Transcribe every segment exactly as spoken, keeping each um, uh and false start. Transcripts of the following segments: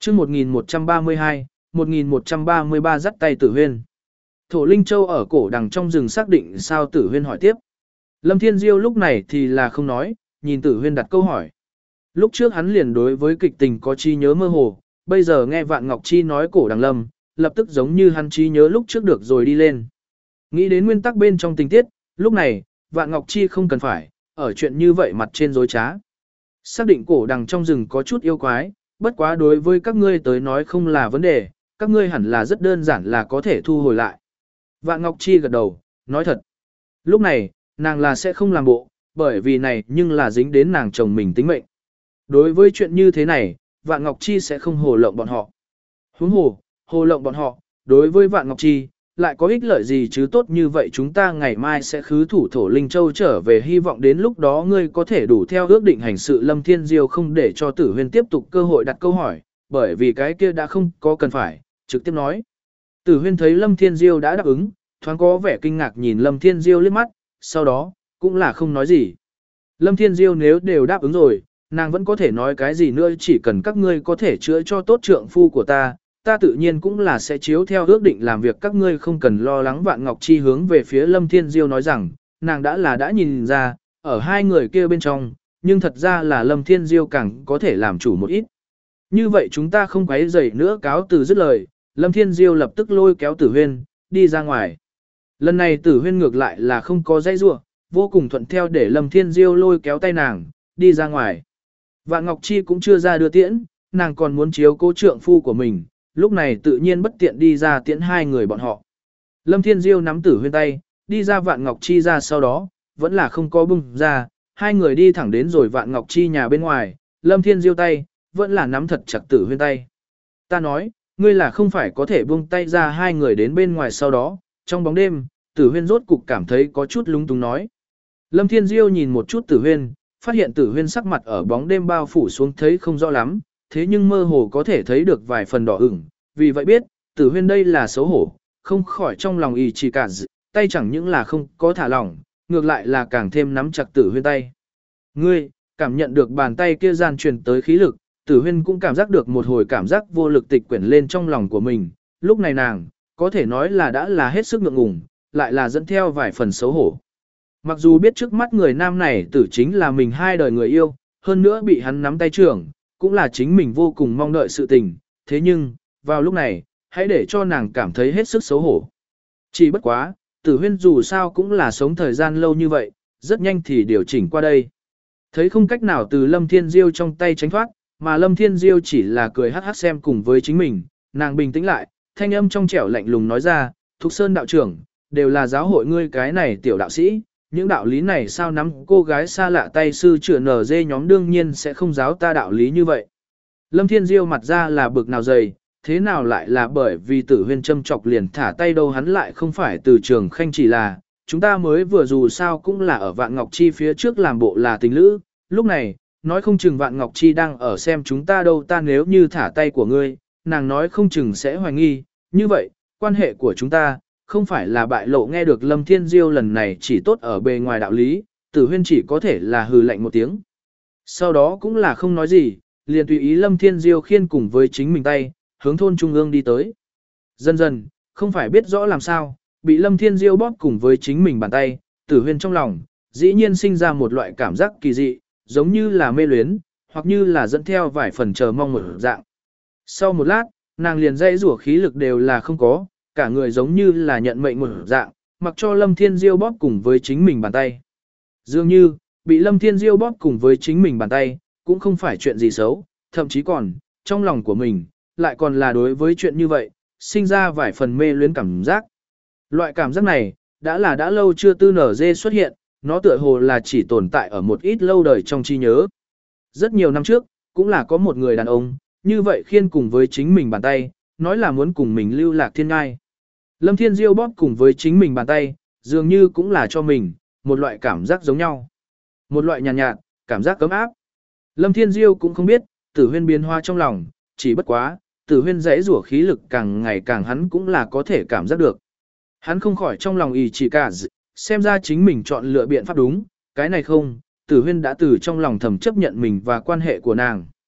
chương một nghìn một trăm ba mươi hai, một nghìn một trăm ba mươi ba dắt tay Tử Huyên. Thổ Linh Châu ở cổ đằng trong rừng xác định sao Tử Huyên hỏi tiếp. Lâm Thiên Diêu lúc này thì là không nói, nhìn Tử Huyên đặt câu hỏi. Lúc trước hắn liền đối với kịch tình có chi nhớ mơ hồ, bây giờ nghe Vạn Ngọc Chi nói cổ đằng lâm, lập tức giống như hắn trí nhớ lúc trước được rồi đi lên. Nghĩ đến nguyên tắc bên trong tình tiết, lúc này, Vạn Ngọc Chi không cần phải, ở chuyện như vậy mặt trên dối trá. Xác định cổ đằng trong rừng có chút yêu quái, bất quá đối với các ngươi tới nói không là vấn đề, các ngươi hẳn là rất đơn giản là có thể thu hồi lại. Vạn Ngọc Chi gật đầu, nói thật. Lúc này, nàng là sẽ không làm bộ, bởi vì này nhưng là dính đến nàng chồng mình tính mệnh. Đối với chuyện như thế này, Vạn Ngọc Chi sẽ không hồ lộng bọn họ. Huống hồ, hồ lộng bọn họ, đối với Vạn Ngọc Chi, lại có ích lợi gì chứ tốt như vậy chúng ta ngày mai sẽ khứ thủ Thổ Linh Châu trở về hy vọng đến lúc đó ngươi có thể đủ theo ước định hành sự. Lâm Thiên Diêu không để cho Tử Huyên tiếp tục cơ hội đặt câu hỏi, bởi vì cái kia đã không có cần phải, trực tiếp nói. Tử Huyên thấy Lâm Thiên Diêu đã đáp ứng, thoáng có vẻ kinh ngạc nhìn Lâm Thiên Diêu liếc mắt, sau đó, cũng là không nói gì. Lâm Thiên Diêu nếu đều đáp ứng rồi, nàng vẫn có thể nói cái gì nữa chỉ cần các ngươi có thể chữa cho tốt trượng phu của ta, ta tự nhiên cũng là sẽ chiếu theo ước định làm việc các ngươi không cần lo lắng. Vạn Ngọc Chi hướng về phía Lâm Thiên Diêu nói rằng, nàng đã là đã nhìn ra, ở hai người kia bên trong, nhưng thật ra là Lâm Thiên Diêu càng có thể làm chủ một ít. Như vậy chúng ta không quấy rầy nữa cáo từ dứt lời, Lâm Thiên Diêu lập tức lôi kéo Tử Huyên, đi ra ngoài. Lần này Tử Huyên ngược lại là không có dây rua, vô cùng thuận theo để Lâm Thiên Diêu lôi kéo tay nàng, đi ra ngoài. Vạn Ngọc Chi cũng chưa ra đưa tiễn, nàng còn muốn chiếu cố trượng phu của mình, lúc này tự nhiên bất tiện đi ra tiễn hai người bọn họ. Lâm Thiên Diêu nắm Tử Huyên tay, đi ra Vạn Ngọc Chi ra sau đó, vẫn là không có bung ra, hai người đi thẳng đến rồi Vạn Ngọc Chi nhà bên ngoài, Lâm Thiên Diêu tay, vẫn là nắm thật chặt Tử Huyên tay. Ta nói, ngươi là không phải có thể buông tay ra. Hai người đến bên ngoài sau đó, trong bóng đêm, Tử Huyên rốt cục cảm thấy có chút lúng túng nói. Lâm Thiên Diêu nhìn một chút Tử Huyên, phát hiện Tử Huyên sắc mặt ở bóng đêm bao phủ xuống thấy không rõ lắm, thế nhưng mơ hồ có thể thấy được vài phần đỏ ửng, vì vậy biết, Tử Huyên đây là xấu hổ, không khỏi trong lòng ý chỉ cả dị, tay chẳng những là không có thả lỏng, ngược lại là càng thêm nắm chặt Tử Huyên tay. Ngươi, cảm nhận được bàn tay kia gian truyền tới khí lực, Tử Huyên cũng cảm giác được một hồi cảm giác vô lực tịch quyển lên trong lòng của mình, lúc này nàng, có thể nói là đã là hết sức ngượng ngùng, lại là dẫn theo vài phần xấu hổ. Mặc dù biết trước mắt người nam này tử chính là mình hai đời người yêu, hơn nữa bị hắn nắm tay trưởng, cũng là chính mình vô cùng mong đợi sự tình, thế nhưng, vào lúc này, hãy để cho nàng cảm thấy hết sức xấu hổ. Chỉ bất quá, Tử Huyên dù sao cũng là sống thời gian lâu như vậy, rất nhanh thì điều chỉnh qua đây. Thấy không cách nào từ Lâm Thiên Diêu trong tay tránh thoát, mà Lâm Thiên Diêu chỉ là cười hắc hắc xem cùng với chính mình, nàng bình tĩnh lại, thanh âm trong trẻo lạnh lùng nói ra, Thục Sơn đạo trưởng, đều là giáo hội ngươi cái này tiểu đạo sĩ, những đạo lý này sao nắm cô gái xa lạ tay sư trưởng nở dê nhóm đương nhiên sẽ không giáo ta đạo lý như vậy. Lâm Thiên Diêu mặt ra là bực nào dày, thế nào lại là bởi vì Tử Huyên châm chọc liền thả tay đâu hắn lại không phải từ trường khanh chỉ là, chúng ta mới vừa dù sao cũng là ở Vạn Ngọc Chi phía trước làm bộ là tình lữ, lúc này, nói không chừng Vạn Ngọc Chi đang ở xem chúng ta đâu ta nếu như thả tay của ngươi, nàng nói không chừng sẽ hoài nghi, như vậy, quan hệ của chúng ta, không phải là bại lộ. Nghe được Lâm Thiên Diêu lần này chỉ tốt ở bề ngoài đạo lý, Tử Huyên chỉ có thể là hừ lạnh một tiếng. Sau đó cũng là không nói gì, liền tùy ý Lâm Thiên Diêu khiên cùng với chính mình tay, hướng thôn trung ương đi tới. Dần dần, không phải biết rõ làm sao, bị Lâm Thiên Diêu bóp cùng với chính mình bàn tay, Tử Huyên trong lòng, dĩ nhiên sinh ra một loại cảm giác kỳ dị, giống như là mê luyến, hoặc như là dẫn theo vài phần chờ mong một dạng. Sau một lát, nàng liền dây rủa khí lực đều là không có, cả người giống như là nhận mệnh một dạng, mặc cho Lâm Thiên Diêu bóp cùng với chính mình bàn tay. Dường như, bị Lâm Thiên Diêu bóp cùng với chính mình bàn tay, cũng không phải chuyện gì xấu, thậm chí còn, trong lòng của mình, lại còn là đối với chuyện như vậy, sinh ra vài phần mê luyến cảm giác. Loại cảm giác này, đã là đã lâu chưa tư nở dê xuất hiện, nó tựa hồ là chỉ tồn tại ở một ít lâu đời trong trí nhớ. Rất nhiều năm trước, cũng là có một người đàn ông, như vậy khiên cùng với chính mình bàn tay, nói là muốn cùng mình lưu lạc thiên ngai. Lâm Thiên Diêu bóp cùng với chính mình bàn tay, dường như cũng là cho mình, một loại cảm giác giống nhau. Một loại nhàn nhạt, nhạt, cảm giác cấm áp. Lâm Thiên Diêu cũng không biết, Tử Huyên biến hóa trong lòng, chỉ bất quá, Tử Huyên dãy rủa khí lực càng ngày càng hắn cũng là có thể cảm giác được. Hắn không khỏi trong lòng ý chỉ cả xem ra chính mình chọn lựa biện pháp đúng, cái này không, Tử Huyên đã từ trong lòng thầm chấp nhận mình và quan hệ của nàng.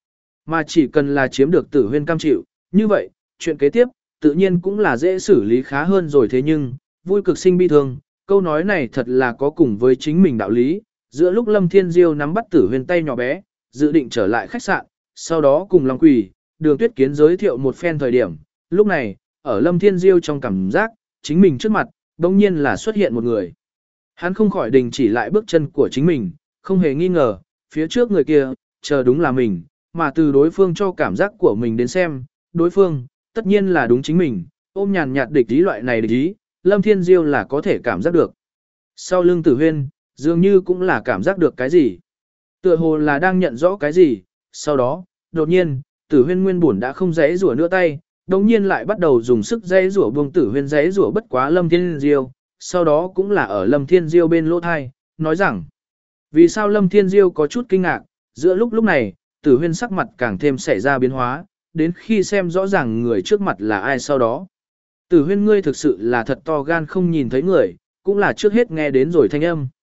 Mà chỉ cần là chiếm được tử huyên cam chịu, như vậy, chuyện kế tiếp, tự nhiên cũng là dễ xử lý khá hơn rồi thế nhưng, vui cực sinh bi thương, câu nói này thật là có cùng với chính mình đạo lý, giữa lúc Lâm Thiên Diêu nắm bắt tử huyên tay nhỏ bé, dự định trở lại khách sạn, sau đó cùng Long Quỳ, Đường Tuyết Kiến giới thiệu một phen thời điểm, lúc này, ở Lâm Thiên Diêu trong cảm giác, chính mình trước mặt, đông nhiên là xuất hiện một người. Hắn không khỏi đình chỉ lại bước chân của chính mình, không hề nghi ngờ, phía trước người kia, chờ đúng là mình, mà từ đối phương cho cảm giác của mình đến xem, đối phương, tất nhiên là đúng chính mình, ôm nhàn nhạt địch ý loại này địch ý, Lâm Thiên Diêu là có thể cảm giác được. Sau lưng Tử Huyên, dường như cũng là cảm giác được cái gì. Tựa hồ là đang nhận rõ cái gì, sau đó, đột nhiên, Tử Huyên nguyên buồn đã không giãy rủa nữa tay, đồng nhiên lại bắt đầu dùng sức giãy rủa buông Tử Huyên giãy rủa bất quá Lâm Thiên Diêu, sau đó cũng là ở Lâm Thiên Diêu bên lỗ thai, nói rằng, vì sao Lâm Thiên Diêu có chút kinh ngạc, giữa lúc lúc này, Tử Huyên sắc mặt càng thêm xảy ra biến hóa, đến khi xem rõ ràng người trước mặt là ai sau đó. Tử Huyên ngươi thực sự là thật to gan không nhìn thấy người, cũng là trước hết nghe đến rồi thanh âm.